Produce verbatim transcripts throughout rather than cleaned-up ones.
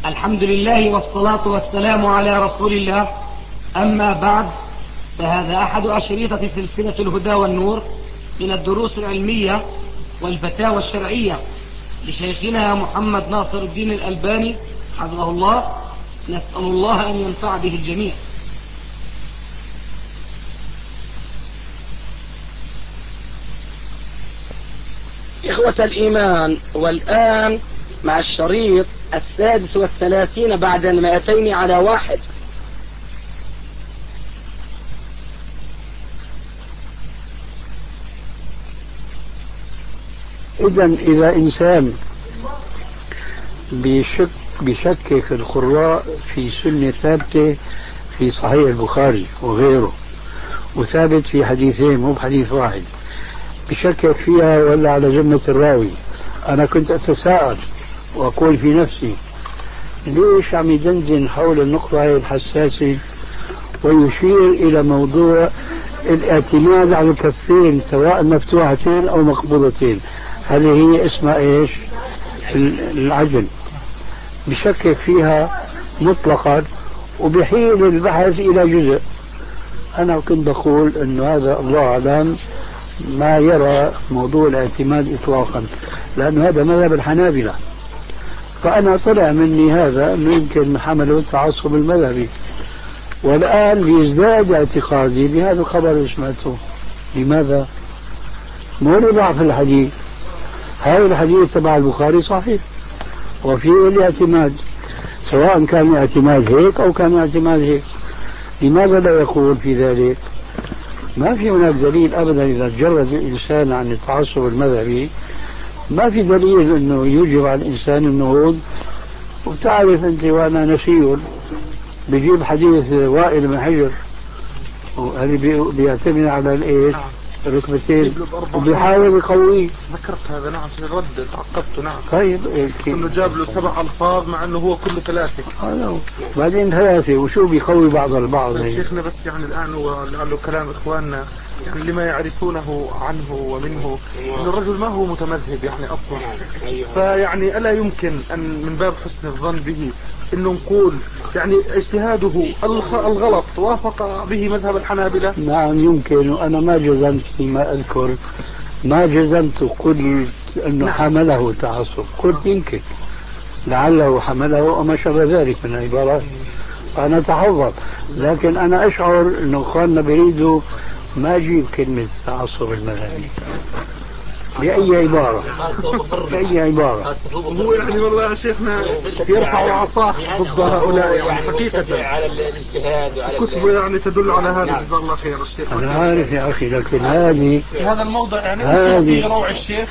الحمد لله والصلاة والسلام على رسول الله. أما بعد، فهذا أحد أشريطة سلسلة الهدى والنور من الدروس العلمية والفتاوى الشرعية لشيخنا محمد ناصر الدين الألباني حفظه الله. نسأل الله أن ينفع به الجميع. إخوة الإيمان، والآن مع الشريط السادس والثلاثين بعد المائتين على واحد. إذن إذا إنسان بيشك بيشكك القراء في سنة ثابتة في صحيح البخاري وغيره، وثابت في حديثين مو بحديث واحد، بشكك فيها ولا على ذمة الراوي، أنا كنت أتساءل وأقول في نفسي ليش عم يدندن حول النقطة هي الحساسة ويشير إلى موضوع الاعتماد على الكفين سواء مفتوحتين أو مقبوضتين، هل هي اسمها إيش؟ العجل. بشكك فيها مطلقا وبحيل البحث إلى جزء. أنا كنت بقول أنه هذا الله أعلم ما يرى موضوع الاعتماد إطلاقا، لأن هذا مذهب الحنابلة، فأنا طلع مني هذا أنه يمكن حمله التعصب المذهبي، والآن بيزداد اعتقادي بهذا الخبر اللي سمعته. لماذا؟ مو لضعف الحديث، هذا الحديث تبع البخاري صحيح وفيه الاعتماد، سواء كان اعتماد هيك أو كان اعتماد هيك. لماذا لا يقول في ذلك؟ ما في هناك دليل أبدا. إذا تجرد الإنسان عن التعصب المذهبي ما في دليل أنه يوجب على الإنسان النهوض. وبتعرف أنت وأنا نسي بيجيب حديث وائل بن حجر هذه بيعتمد على الإيش؟ الركبتين وبيحاول يقويه. ذكرت هذا نعم في الرد تعقبته. نعم طيب انه جاب له سبع الفاظ مع انه هو كله ثلاثه. اه بعدين ثلاثه وشو بيقوي بعض البعض. شيخنا بس يعني الان هو لعله كلام اخواننا يعني لما يعرفونه عنه ومنه ان الرجل ما هو متمذهب يعني اصلا، فيعني الا يمكن ان من باب حسن الظن به انه نقول يعني اجتهاده الغلط وافق به مذهب الحنابلة. نعم يمكن، وانا ما جزمت فيما اذكر، ما جزمت قلت انه نعم. حمله تعصب، قلت يمكن لعله حمله وما شابه ذلك من العبارات، فانا اتحفظ. لكن انا اشعر انه اخواننا بيريدوا ما اجيب كلمة تعصب المذهبي بأي عبارة بأي عبارة. هو يعني والله يا شيخنا يرفع عصاه ضد هؤلاء يعني حقيقة على الاجتهاد وعلى كتبه يعني تدل على هذا. جزاه الله خير الشيخ. أنا عارف يا أخي، لكن هذه في هذا الموضع يعني في روع الشيخ.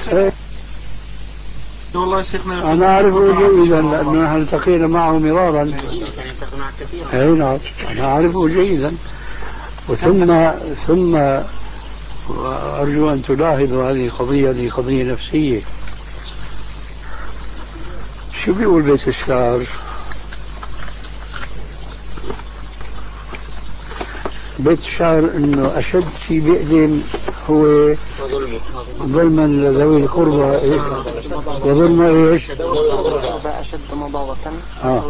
والله شيخنا أنا أعرفه جيدا لأنه نحن التقينا معه مرارا. أي نعم أنا أعرفه جيدا. وثم ثم وأرجو أن تلاحظوا هذه قضية هذه قضية نفسية. شو بيقول بيت الشعر؟ بيت الشعر إنه أشد شيء بيقدم هو ظلما لذوي القربى وظلم إيش؟ أشد مضاوة. آه.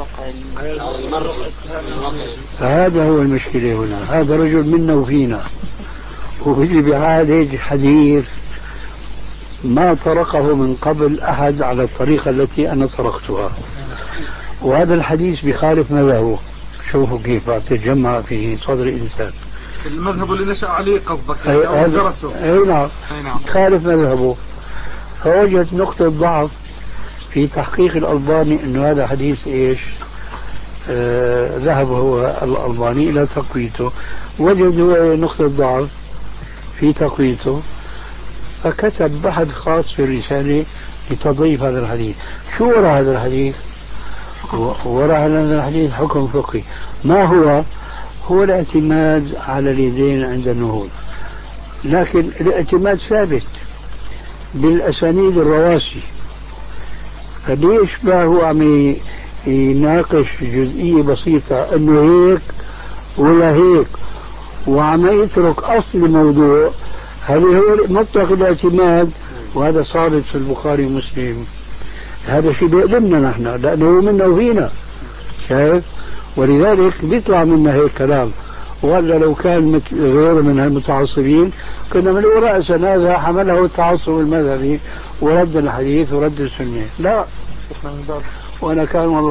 هذا هو المشكلة هنا. هذا رجل منا وفينا وبيجي بيعالج حديث ما طرقه من قبل أحد على الطريقة التي أنا طرقتها، وهذا الحديث بخالف مذهبه. شوفوا كيف تتجمع في صدر الإنسان المذهب اللي نشأ عليه قصدك أي أو درسه. أي نعم خالف مذهبه، فوجد نقطة ضعف في تحقيق الألباني أنه هذا حديث إيش آه ذهب هو الألباني إلى تقويته، وجد هو نقطة ضعف في تقويته، فكتب بحث خاص في الرسالة لتضعيف هذا الحديث. شو وراء هذا الحديث؟ وراء هذا الحديث حكم فقهي. ما هو؟ هو الاعتماد على اليدين عند النهوض، لكن الاعتماد ثابت بالأسانيد الرواسي. فليش ما هو عم يناقش جزئية بسيطة انه هيك ولا هيك وعم يترك اصل الموضوع؟ هذا هو مطلق الاعتماد، وهذا صارت في البخاري ومسلم. هذا شيء بيقدمنا نحن لانه منا وفينا. شايف؟ ولذلك بيطلع منا هيك كلام. ولا لو كان مثل غيره من المتعصبين كنا من رأسا هذا حمله التعصب المذهبي ورد الحديث ورد السنة. لا، وأنا كان والله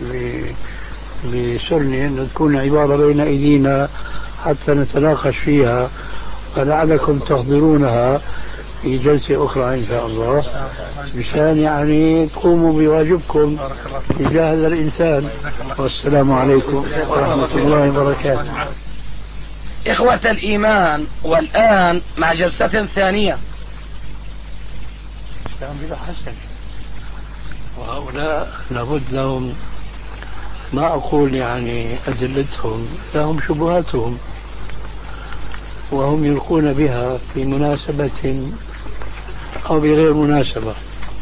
بسرني أن تكون عبارة بين أيدينا حتى نتناقش فيها، فلعلكم تحضرونها في جلسة أخرى إن شاء الله، مشان يعني تقوموا بواجبكم تجاه هذا الإنسان. والسلام عليكم ورحمة الله وبركاته. إخوة الإيمان، والآن مع جلسة ثانية. حسن، وهؤلاء لابد لهم، ما أقول يعني أدلتهم، لهم شبهاتهم وهم يلقون بها في مناسبة أو بغير مناسبة،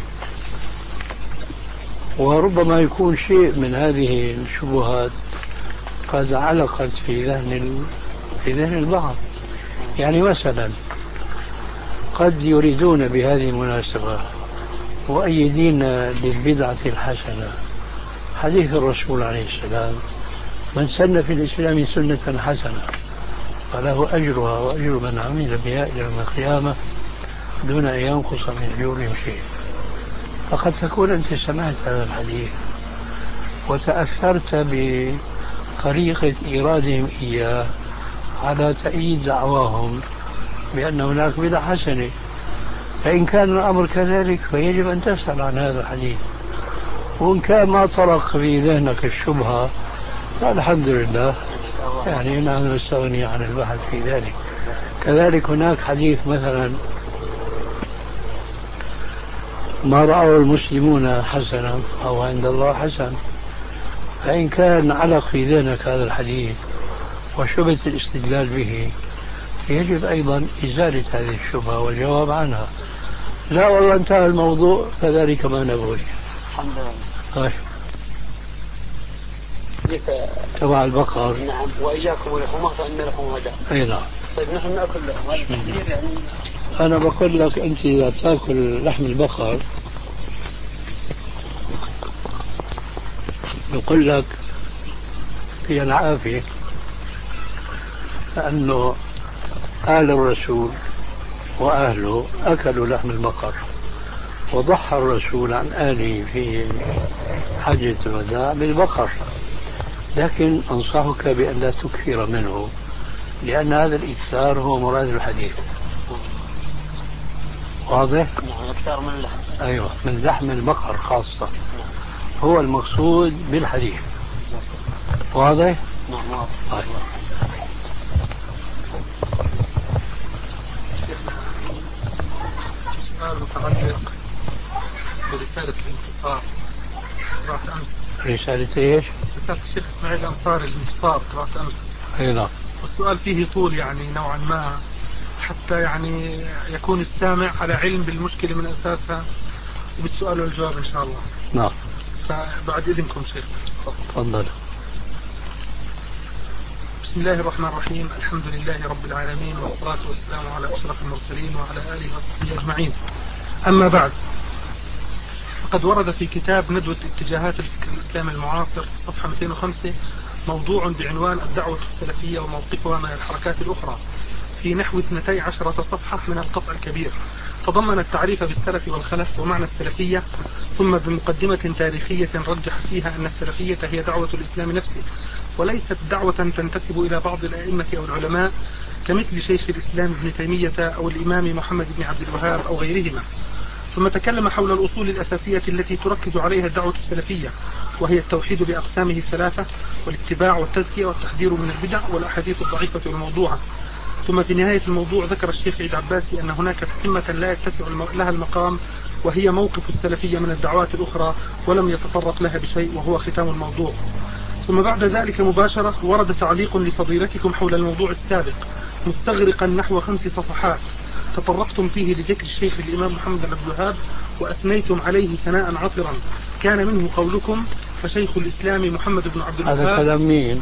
وربما يكون شيء من هذه الشبهات قد علقت في ذهن في ذهن البعض. يعني مثلا قد يريدون بهذه المناسبة مؤيدين للبدعة الحسنة حديث الرسول عليه السلام: من سن في الإسلام سنة حسنة فله أجرها وأجر من عمل بها إلى يوم القيامة دون أن ينقص من أجورهم شيء. فقد تكون أنت سمعت هذا الحديث وتأثرت بطريقة إيرادهم إياه على تأييد دعواهم بأن هناك بدعة حسنة. فإن كان الأمر كذلك فيجب أن تسأل عن هذا الحديث، وإن كان ما طرق في ذهنك الشبهة فالحمد لله، يعني نحن نستغني عن البحث في ذلك. كذلك هناك حديث مثلا: ما رأوا المسلمون حسنا أو عند الله حسن. فإن كان علق في ذهنك هذا الحديث وشبهة الاستدلال به يجب أيضا إزالة هذه الشبهة والجواب عنها. لا والله انتهى الموضوع فذلك ما نبغي. الحمد لله. طيب. تبع البقر. نعم. وإياكم ولحومه فإن لحومها داء. أي نعم. طيب نحن نأكل لحم يعني. أنا بقول لك أنت إذا تأكل لحم البقر بقول لك في العافية، لأنه آل الرسول وأهله أكلوا لحم البقر، وضحى الرسول عن آله في حجة الوداع بالبقر. لكن أنصحك بأن لا تكثر منه، لأن هذا الإكثار هو مراد الحديث. واضح؟ نعم. أكثر من اللحم. أيوة، من لحم البقر خاصة هو المقصود بالحديث. واضح؟ نعم واضح. طيب. سؤال متعلق برسالة الانتصار قرأت أمس. رسالة إيش؟ رسالة الشيخ إسماعيل الأنصاري الانتصار قرأت أمس. أي نعم. والسؤال فيه طول يعني نوعا ما، حتى يعني يكون السامع على علم بالمشكلة من أساسها، وبالسؤال والجواب إن شاء الله. نعم. فبعد إذنكم شيخ. تفضل. بسم الله الرحمن الرحيم. الحمد لله رب العالمين، والصلاة والسلام على أشرف المرسلين وعلى آله وصحبه أجمعين. أما بعد، فقد ورد في كتاب ندوة اتجاهات الفكر الإسلامي المعاصر صفحة مئتين وخمسة موضوع بعنوان الدعوة السلفية وموقفها من الحركات الأخرى في نحو اثنتي عشرة صفحة من القطع الكبير، تضمن التعريف بالسلف والخلف ومعنى السلفية، ثم بمقدمة تاريخية رجح فيها أن السلفية هي دعوة الإسلام نفسه، وليست دعوة تنتسب إلى بعض الأئمة أو العلماء كمثل شيخ الإسلام ابن تيمية أو الإمام محمد بن عبد الوهاب أو غيرهما. ثم تكلم حول الأصول الأساسية التي تركز عليها الدعوة السلفية، وهي التوحيد بأقسامه الثلاثة، والاتباع والتزكية والتحذير من البدع والأحاديث الضعيفة والموضوعة. ثم في نهاية الموضوع ذكر الشيخ عيد عباسي أن هناك قمة لا يتسع لها المقام، وهي موقف السلفية من الدعوات الأخرى، ولم يتطرق لها بشيء، وهو ختام الموضوع. ثم بعد ذلك مباشرة ورد تعليق لفضيلتكم حول الموضوع السابق مستغرقا نحو خمس صفحات، تطرقتم فيه لذكر الشيخ الإمام محمد بن عبد الوهاب وأثنيتم عليه ثناء عطرا، كان منه قولكم: فشيخ الإسلام محمد بن عبد الوهاب. هذا كلام مين؟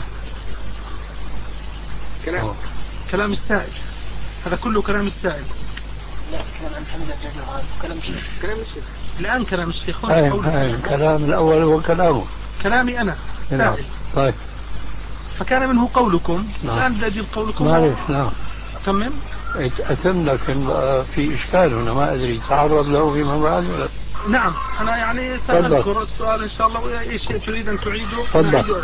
كلام, كلام السائل، هذا كله كلام السائل. لا، كلام محمد بن عبد الوهاب، كلام الشيخ. كلام الشيخ الآن كلام الشيخ. هاي هاي الكلام الأول هو كلامه. كلامي أنا. نعم. طيب. فكان منه قولكم. نعم. الآن بدي أجيب قولكم. معلش. نعم. أتمم. أتم، لكن في إشكال هنا ما أدري تعرض له فيما بعد ولا. نعم أنا يعني سأذكر السؤال إن شاء الله، وأي شيء تريد أن تعيده أنا أعيده.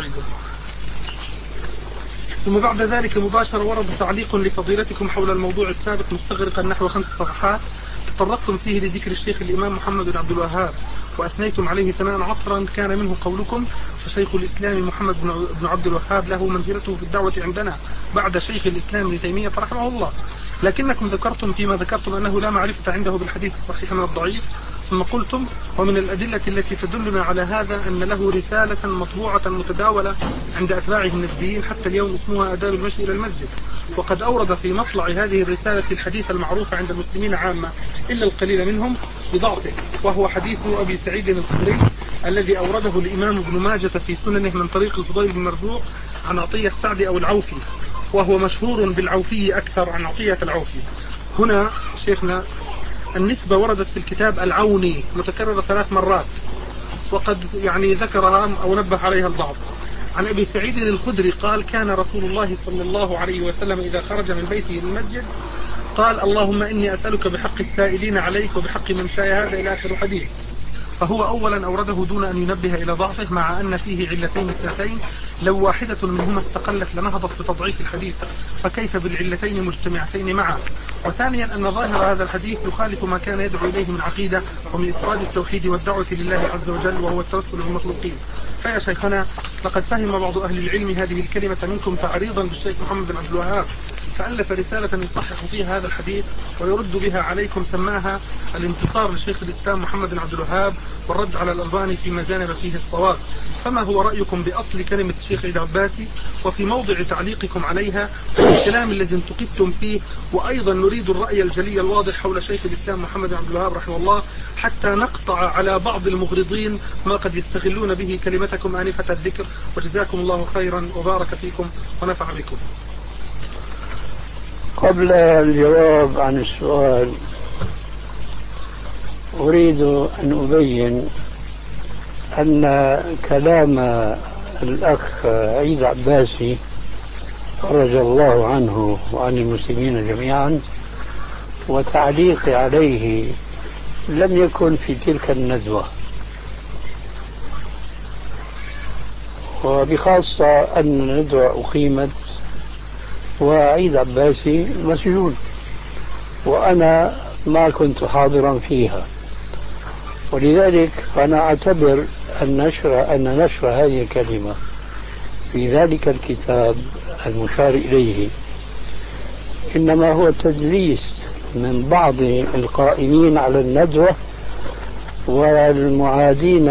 ثم بعد ذلك مباشرة ورد تعليق لفضيلتكم حول الموضوع السابق مستغرقا نحو خمس صفحات تطرقتم فيه لذكر الشيخ الإمام محمد بن عبد الوهاب وأثنيتم عليه ثناء عطرا، كان منه قولكم: فشيخ الإسلام محمد بن عبد الوهاب له منزلته في الدعوة عندنا بعد شيخ الإسلام ابن تيمية رحمه الله، لكنكم ذكرتم فيما ذكرتم أنه لا معرفة عنده بالحديث الصحيح من الضعيف، ثم قلتم: ومن الأدلة التي تدلنا على هذا أن له رسالة مطبوعة متداولة عند أتباعه النسبيين حتى اليوم اسمها آداب المشي إلى المسجد، وقد أورد في مطلع هذه الرسالة الحديث المعروف عند المسلمين عامة إلا القليل منهم بضعفه، وهو حديث أبي سعيد الخدري الذي أورده الإمام ابن ماجة في سننه من طريق الفضيل بن مرزوق عن عطية السعد أو العوفي، وهو مشهور بالعوفي أكثر عن عطية العوفي. هنا شيخنا النسبة وردت في الكتاب العوني متكررة ثلاث مرات، وقد يعني ذكرها أو نبه عليها البعض. عن أبي سعيد الخدري قال: كان رسول الله صلى الله عليه وسلم إذا خرج من بيته للمسجد قال: اللهم إني أسألك بحق السائلين عليك وبحق من شاء هذا إلى آخر الحديث. فهو أولا أورده دون أن ينبه إلى ضعفه، مع أن فيه علتين اثنتين لو واحدة منهما استقلت لنهضت بتضعيف الحديث، فكيف بالعلتين مجتمعتين معا. وثانيا أن ظاهر هذا الحديث يخالف ما كان يدعو إليه من عقيدة ومن إفراد التوحيد والدعوة لله عز وجل، وهو التوسل بالمخلوقين. فيا شيخنا لقد فهم بعض أهل العلم هذه الكلمة منكم تعريضا بالشيخ محمد بن عبد الوهاب، فألف رسالة يصحح فيها هذا الحديث ويرد بها عليكم، سماها الانتصار لشيخ الإسلام محمد بن عبد الوهاب والرد على الألباني فيما جانب فيه الصواب. فما هو رأيكم بأصل كلمة الشيخ عيد عباسي وفي موضع تعليقكم عليها والكلام الذي انتقدتم فيه؟ وأيضا نريد الرأي الجلي الواضح حول شيخ الإسلام محمد بن عبد الوهاب رحمه الله، حتى نقطع على بعض المغرضين ما قد يستغلون به كلمتكم آنفة الذكر. وجزاكم الله خيرا وبارك فيكم ونفع بكم. قبل الجواب عن السؤال أريد أن أبين أن كلام الأخ عيد عباسي فرج الله عنه وعن المسلمين جميعا وتعليقي عليه لم يكن في تلك الندوة، وبخاصة أن الندوة أقيمت وعيد عباسي مسجون وأنا ما كنت حاضرا فيها، ولذلك أنا أعتبر أن نشر أن نشر هذه الكلمة في ذلك الكتاب المشار إليه إنما هو تدليس من بعض القائمين على الندوة والمعادين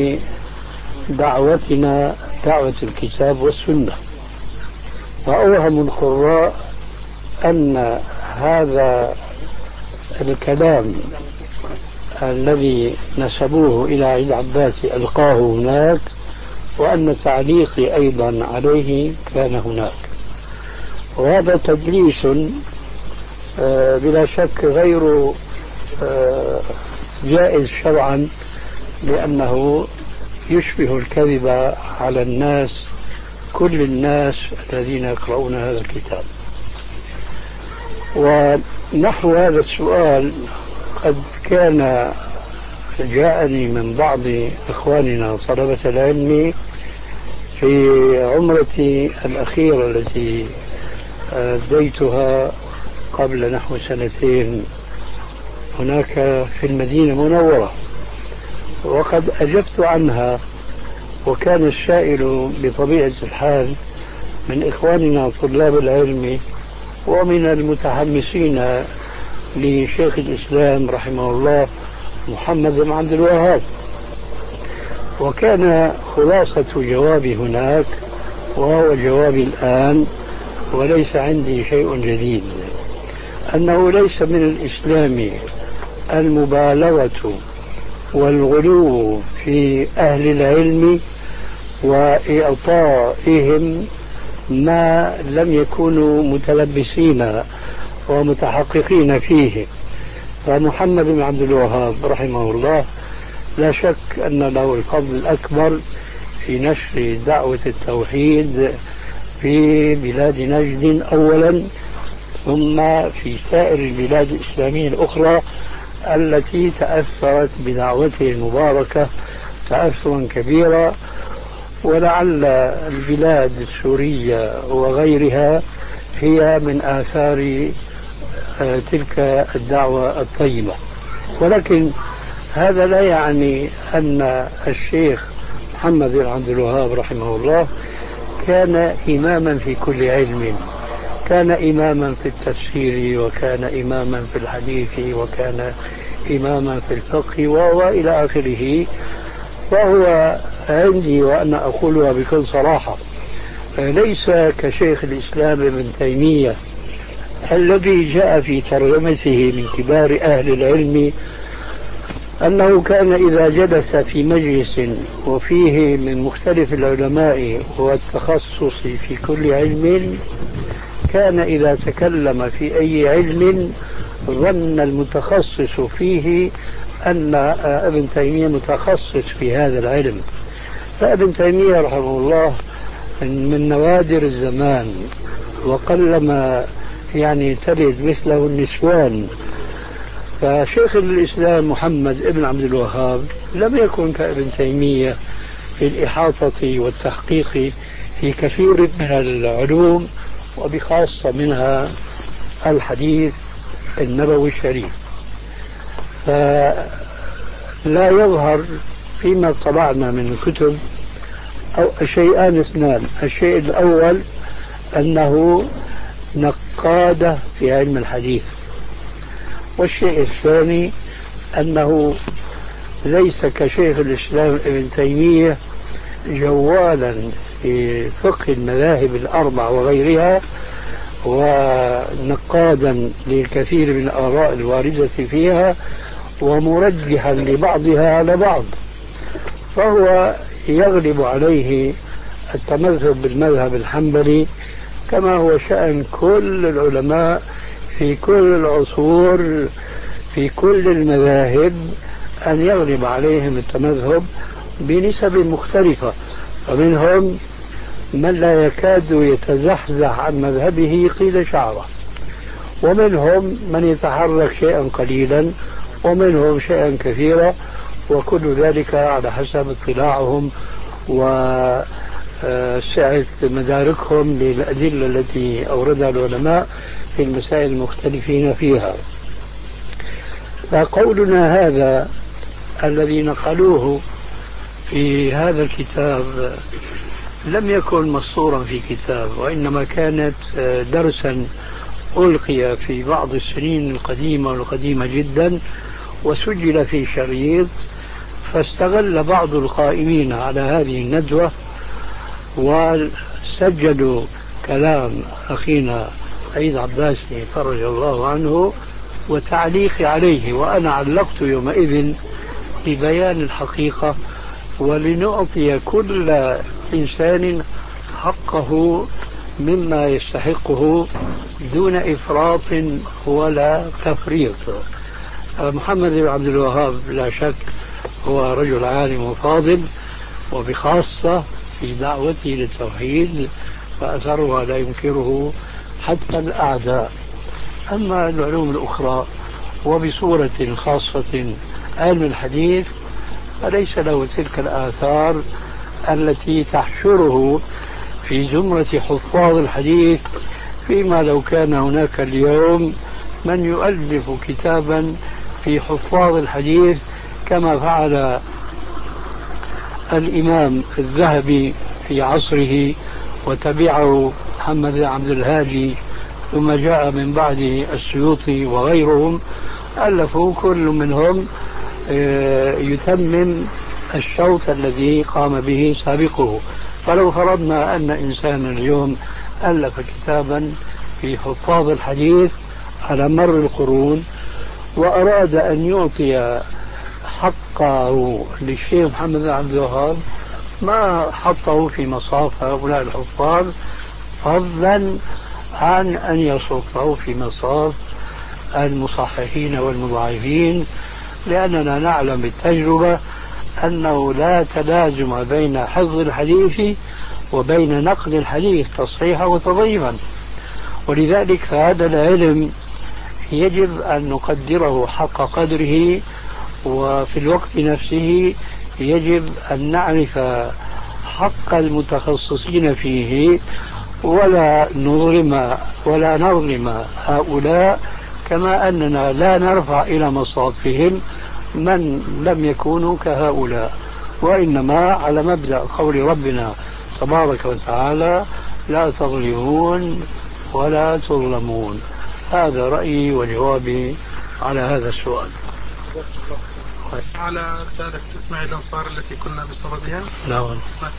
لدعوتنا دعوة الكتاب والسنة، وأوهم القراء أن هذا الكلام الذي نسبوه إلى عيد عباسي ألقاه هناك، وأن تعليقي أيضا عليه كان هناك، وهذا تدليس بلا شك غير جائز شرعا، لأنه يشبه الكذب على الناس كل الناس الذين يقرؤون هذا الكتاب. ونحو هذا السؤال قد كان جاءني من بعض إخواننا طلبة العلم في عمرتي الأخيرة التي أديتها قبل نحو سنتين هناك في المدينة المنورة، وقد أجبت عنها، وكان السائل بطبيعة الحال من إخواننا طلاب العلم ومن المتحمسين لشيخ الإسلام رحمه الله محمد بن عبد الوهاب. وكان خلاصة جوابي هناك وهو جوابي الآن، وليس عندي شيء جديد، أنه ليس من الإسلام المبالغة والغلو في أهل العلم وإعطائهم ما لم يكونوا متلبسين ومتحققين فيه. فمحمد بن عبد الوهاب رحمه الله لا شك أن له الفضل الأكبر في نشر دعوة التوحيد في بلاد نجد أولا، ثم في سائر البلاد الإسلامية الأخرى التي تأثرت بدعوته المباركة تأثرا كبيرا. ولعل البلاد السورية وغيرها هي من آثار تلك الدعوة الطيبة. ولكن هذا لا يعني أن الشيخ محمد بن عبد الوهاب رحمه الله كان إماما في كل علم، كان إماما في التفسير، وكان إماما في الحديث، وكان إماما في الفقه وإلى آخره. فهو عندي وأنا أقولها بكل صراحة ليس كشيخ الإسلام ابن تيمية الذي جاء في ترجمته من كبار أهل العلم أنه كان إذا جلس في مجلس وفيه من مختلف العلماء والتخصص في كل علم، كان إذا تكلم في أي علم ظن المتخصص فيه أن ابن تيمية متخصص في هذا العلم. فابن تيمية رحمه الله من نوادر الزمان، وقلما يعني تلد مثله النسوان. فشيخ الإسلام محمد بن عبد الوهاب لم يكن كابن تيمية في الإحاطة والتحقيق في كثير من العلوم، وبخاصة منها الحديث النبوي الشريف. فلا يظهر فيما طبعنا من الكتب أو شيئان اثنان: الشيء الأول أنه نقاد في علم الحديث، والشيء الثاني أنه ليس كشيخ الإسلام ابن تيمية جوالا في فقه المذاهب الأربع وغيرها، ونقادا للكثير من الآراء الواردة فيها، ومرجحا لبعضها على بعض. فهو يغلب عليه التمذهب بالمذهب الحنبلي، كما هو شأن كل العلماء في كل العصور في كل المذاهب، أن يغلب عليهم التمذهب بنسب مختلفة. فمنهم من لا يكاد يتزحزح عن مذهبه قيل شعره، ومنهم من يتحرك شيئا قليلا، ومنهم شيئا كثيرا، وكل ذلك على حسب اطلاعهم وسعة مداركهم للأدلة التي أوردها العلماء في المسائل المختلفين فيها. فقولنا هذا الذي نقلوه في هذا الكتاب لم يكن مسطورا في كتاب، وإنما كانت درسا ألقي في بعض السنين القديمة والقديمة جدا، وسجل في شريط. فاستغل بعض القائمين على هذه الندوة وسجلوا كلام أخينا عيد عباسي فرج الله عنه وتعليقي عليه، وأنا علقت يومئذ لبيان الحقيقة ولنعطي كل إنسان حقه مما يستحقه دون إفراط ولا تفريط. محمد بن عبد الوهاب لا شك هو رجل عالم وفاضل، وبخاصة في دعوته للتوحيد، فأثرها لا ينكره حتى الأعداء. أما العلوم الأخرى وبصورة خاصة علم الحديث فليس له تلك الآثار التي تحشره في زمرة حفاظ الحديث، فيما لو كان هناك اليوم من يؤلف كتابا في حفاظ الحديث كما فعل الإمام الذهبي في عصره، وتبعه محمد بن عبد الهادي، ثم جاء من بعده السيوطي وغيرهم، ألفوا كل منهم يتمم الشوط الذي قام به سابقه. فلو فرضنا أن إنسانا اليوم ألف كتابا في حفاظ الحديث على مر القرون وأراد أن يعطي حقه للشيخ محمد بن عبد الوهاب، ما حطه في مصاف هؤلاء الحفاظ، فضلا عن أن يصفه في مصاف المصححين والمضاعفين، لأننا نعلم بالتجربة أنه لا تلازم بين حفظ الحديث وبين نقد الحديث تصحيحا وتضعيفا، ولذلك هذا العلم يجب أن نقدره حق قدره، وفي الوقت نفسه يجب أن نعرف حق المتخصصين فيه، ولا نظلم ولا نظلم هؤلاء، كما أننا لا نرفع إلى مصافهم من لم يكونوا كهؤلاء، وإنما على مبدأ قول ربنا تبارك وتعالى: لا تظلمون ولا تظلمون. هذا رأيي وجوابي على هذا السؤال. على رسالة اسماعيل الأنصار التي كنا بصددها. نعم.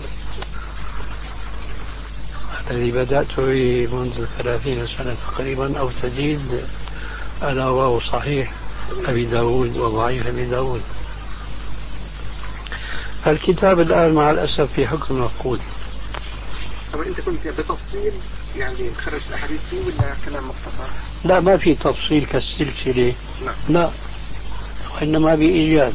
الذي بدأت به منذ ثلاثين سنة تقريبا أو تزيد، ألا وهو صحيح أبي داود وضعيف أبي داود. الكتاب الآن مع الأسف في حكم مفقود. طب أنت كنت بتفصيل يعني خرج الأحاديث فيه ولا كلام مختصر؟ لا، ما في تفصيل كالسلسلة. نعم. لا، وإنما بإيجاد.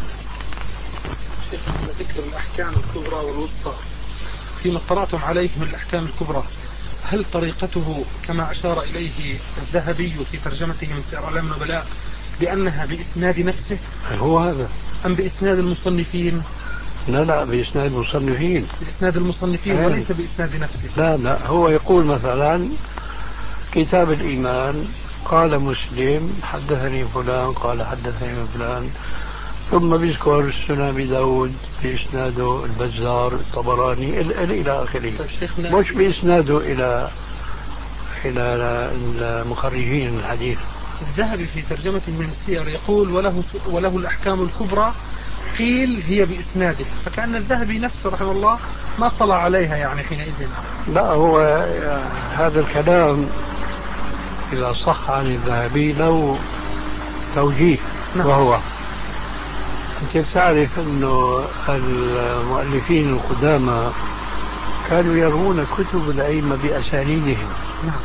ذكر الأحكام الكبرى والوسطى فيما اطلعتم عليه من الأحكام الكبرى، هل طريقته كما أشار إليه الذهبي في ترجمته من سير أعلام النبلاء بأنها بإسناد نفسه؟ هو هذا أم بإسناد المصنفين؟ لا لا، بإسناد المصنفين. بإسناد المصنفين أيه. وليس بإسناد نفسه. لا لا، هو يقول مثلا كتاب الإيمان قال مسلم حدثني فلان قال حدثني فلان، ثم بيذكر السنن أبي داود بإسناده البزار الطبراني إلى آخره، مش بإسناده إلى إلى المخرجين الحديث. الذهبي في ترجمته من السير يقول وله وله الأحكام الكبرى قيل هي بإسناده، فكأن الذهبي نفسه رحمه الله ما اطلع عليها يعني حينئذ. لا، هو هذا الكلام إذا صح عن الذهبي له توجيه. نعم. وهو أنت تعرف أنه المؤلفين القدامى كانوا يروون كتب الأئمة بأسانيدهم. نعم.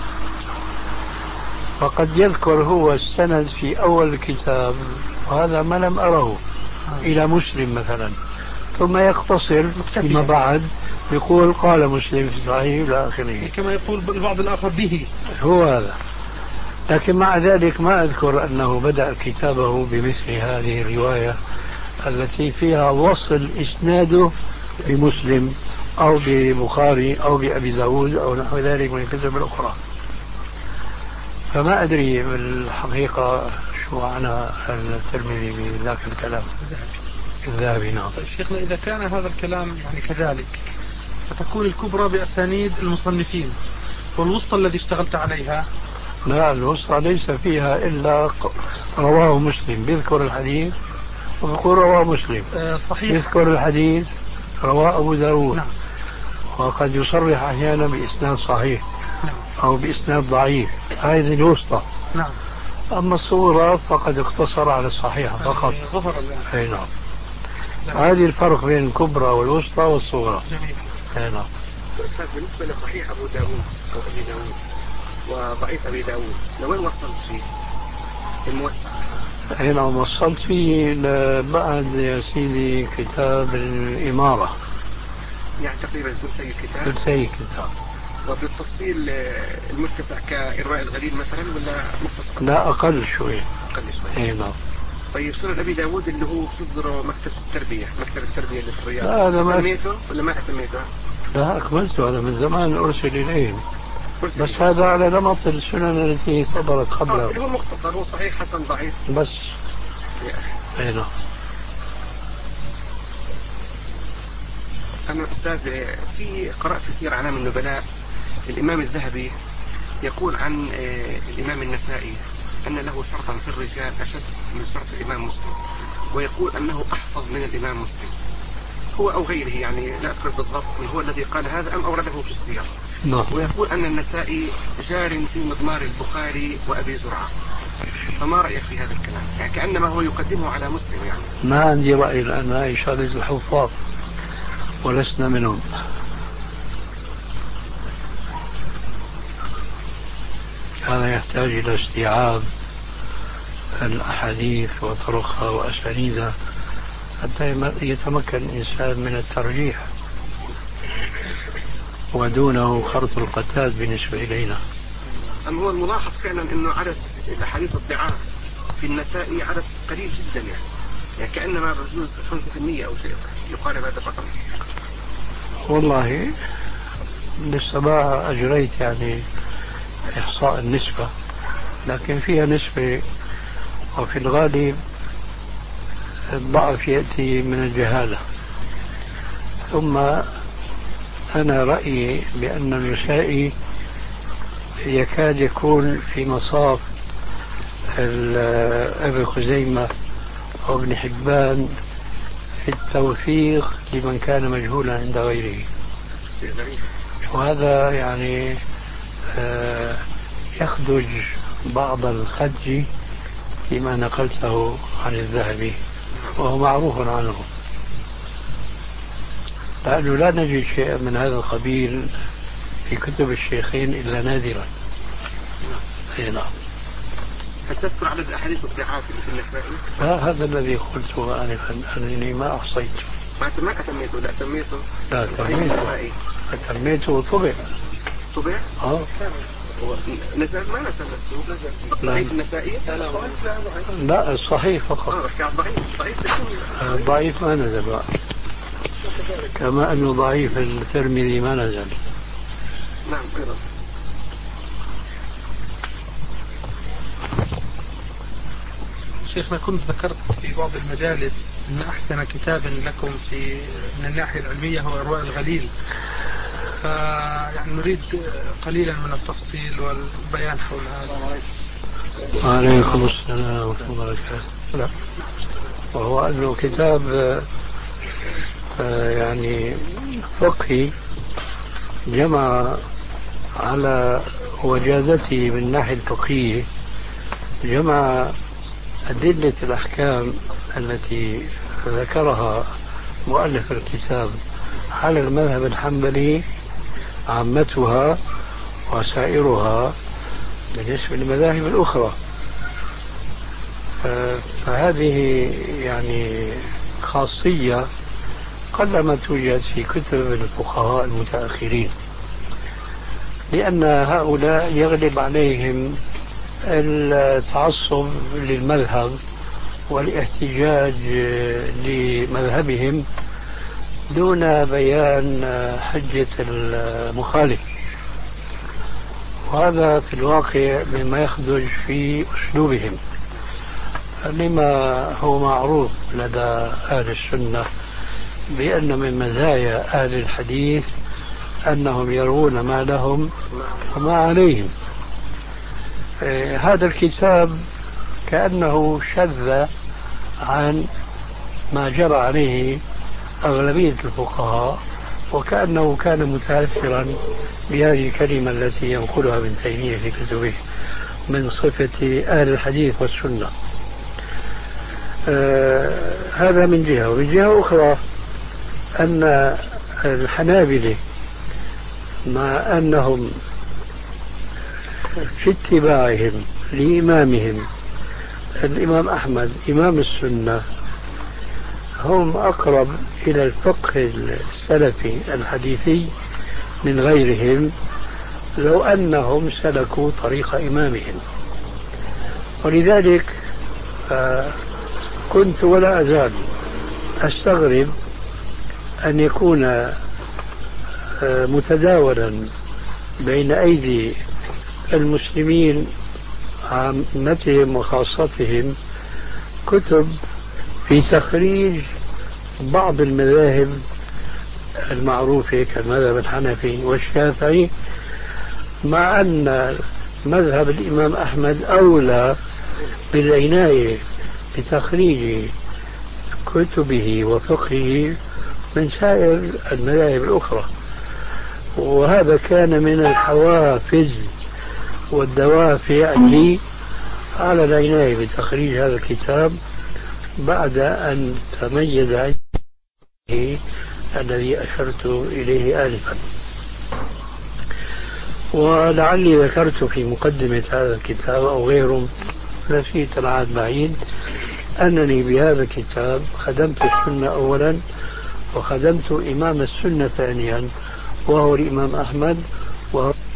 فقد يذكر هو السند في أول الكتاب وهذا ما لم أره إلى مسلم مثلا، ثم يقتصر فيما بعد يقول قال مسلم في صحيح إلى آخره، كما يقول البعض الآخر به. هو هذا. لكن مع ذلك ما أذكر أنه بدأ كتابه بمثل هذه الرواية التي فيها وصل إسناده بمسلم أو ببخاري أو بأبي داود أو نحو ذلك من الكتب الأخرى. فما أدري بالحقيقة شو معنى الترمذي بذاك الكلام الذهبي. نعم. طيب شيخنا، إذا كان هذا الكلام يعني كذلك فتكون الكبرى بأسانيد المصنفين، والوسطى الذي اشتغلت عليها؟ لا، الوسطى ليس فيها إلا رواه مسلم، بيذكر الحديث ويقول رواه مسلم. آه صحيح. يذكر الحديث رواه أبو داود. نعم. وقد يصرح أحيانا بإسناد صحيح. نعم. أو بإسناد ضعيف، هذه الوسطى. نعم. أما الصورة فقد اقتصر على الصحيحة فقط. غفر الله. أي نعم. هذه الفرق بين الكبرى والوسطى والصغرى. جميل. أي نعم. بالنسبة لصحيح أبو داود أو أبي داود وضعيف أبي داود لوين وصلت فيه؟ الموسع. أي نعم، وصلت فيه بعد يا سيدي كتاب الإمارة، يعني تقريبا ثلثي الكتاب. ثلثي الكتاب. وبالتفصيل المتسع كإرواء الغليل مثلا ولا مختصر؟ لا، أقل شوي. أقل شوي. أي نعم. طيب سنن أبي داود اللي هو صدر مكتب التربية، مكتب التربية اللي في الرياض، لا هذا ما سميته ولا ما أسميته؟ لا، أكملته، هذا من زمان أرسل إليهم، بس هذا على نمط السنن التي صدرت قبله. آه هو مختصر، هو صحيح حسن ضعيف بس. أي نعم. أنا أستاذ في قرأت في سير أعلام النبلاء الإمام الذهبي يقول عن الإمام النسائي أن له شرطا في الرجال أشد من شرط الإمام مسلم، ويقول أنه أحفظ من الإمام مسلم، هو أو غيره يعني لا أذكر بالضبط من هو الذي قال هذا أم أورده في السير. نعم. ويقول أن النسائي جار في مضمار البخاري وأبي زرعة، فما رأيك في هذا الكلام؟ يعني كأنما هو يقدمه على مسلم. يعني ما عندي رأي لأن هذه شهادة الحفاظ ولسنا منهم. هذا يحتاج إلى استيعاب الأحاديث وطرقها وأسانيدها حتى يتمكن الإنسان من الترجيح، ودونه خرط القتاد بالنسبة إلينا. أما هو الملاحظ فعلا أنه عدد الأحاديث الضعاف في النسائي عدد قليل جدا، يعني, يعني كأنما بجوز خمسة بالمئة أو شيء يقارب هذا الرقم. والله لسه ما أجريت يعني إحصاء النسبة، لكن فيها نسبة، وفي الغالب الضعف يأتي من الجهالة. ثم أنا رأيي بأن النسائي يكاد يكون في مصاف ابن خزيمة أو ابن حبان في التوثيق لمن كان مجهولا عند غيره، وهذا يعني يخدج بعض الخدج فيما نقلته عن الذهبي، وهو معروف عنه، لأنه لا نجد شيئا من هذا القبيل في كتب الشيخين إلا نادرا. أي نعم. هل تذكر عدد الأحاديث الضعاف في النسائي؟ لا، هذا الذي قلته آنفا أنني ما أحصيته. ما ما أتميته؟ لا أتميته. لا أتميته. أتميته وطبع. طبع؟ آه. نزل ما نزل نفسه. ضعيف النسائي؟ لا، الصحيح فقط. آه ضعيف ضعيف ضعيف ما نزل بقى. كما أنه ضعيف الترمذي ما نزل. نعم أيضا. شيخنا كنت ذكرت في بعض المجالس أن أحسن كتاب لكم في من الناحية العلمية هو إرواء الغليل، فيعني نريد قليلا من التفصيل والبيان حول هذا. وعليكم السلام ورحمة الله وبركاته. وهو أنه كتاب يعني فقهي جمع على وجازته من الناحية الفقهية، جمع أدلة الأحكام التي ذكرها مؤلف الكتاب على المذهب الحنبلي عامتها وسائرها بالنسبة للمذاهب الأخرى. فهذه يعني خاصية قلما توجد في كتب الفقهاء المتأخرين، لأن هؤلاء يغلب عليهم التعصب للمذهب والاحتجاج لمذهبهم دون بيان حجة المخالف، وهذا في الواقع مما يخدج في أسلوبهم، لما هو معروف لدى أهل السنة بأن من مزايا أهل الحديث أنهم يرون ما لهم وما عليهم. هذا الكتاب كأنه شذ عن ما جرى عليه أغلبية الفقهاء، وكأنه كان متأثرا بهذه الكلمة التي ينقلها ابن تيمية في كتبه من صفة أهل الحديث والسنة. آه هذا من جهة، ومن جهة أخرى أن الحنابلة مع أنهم في اتباعهم لإمامهم الإمام أحمد إمام السنة هم أقرب إلى الفقه السلفي الحديثي من غيرهم، لو أنهم سلكوا طريق إمامهم. ولذلك كنت ولا أزال أستغرب أن يكون متداولا بين أيدي المسلمين عامتهم وخاصتهم كتب في تخريج بعض المذاهب المعروفة كالمذهب الحنفي والشافعي، مع أن مذهب الإمام أحمد أولى بالعناية بتخريج كتبه وفقهه من سائر المذاهب الأخرى. وهذا كان من الحوافز والدوافع لي على العناية بتخريج هذا الكتاب بعد أن تميز عنه الذي أشرت إليه آنفا. ولعلي ذكرت في مقدمة هذا الكتاب أو غيره، نسيت العهد بعيد، أنني بهذا الكتاب خدمت السنة أولا وخدمت إمام السنة ثانيا وهو الإمام أحمد وهو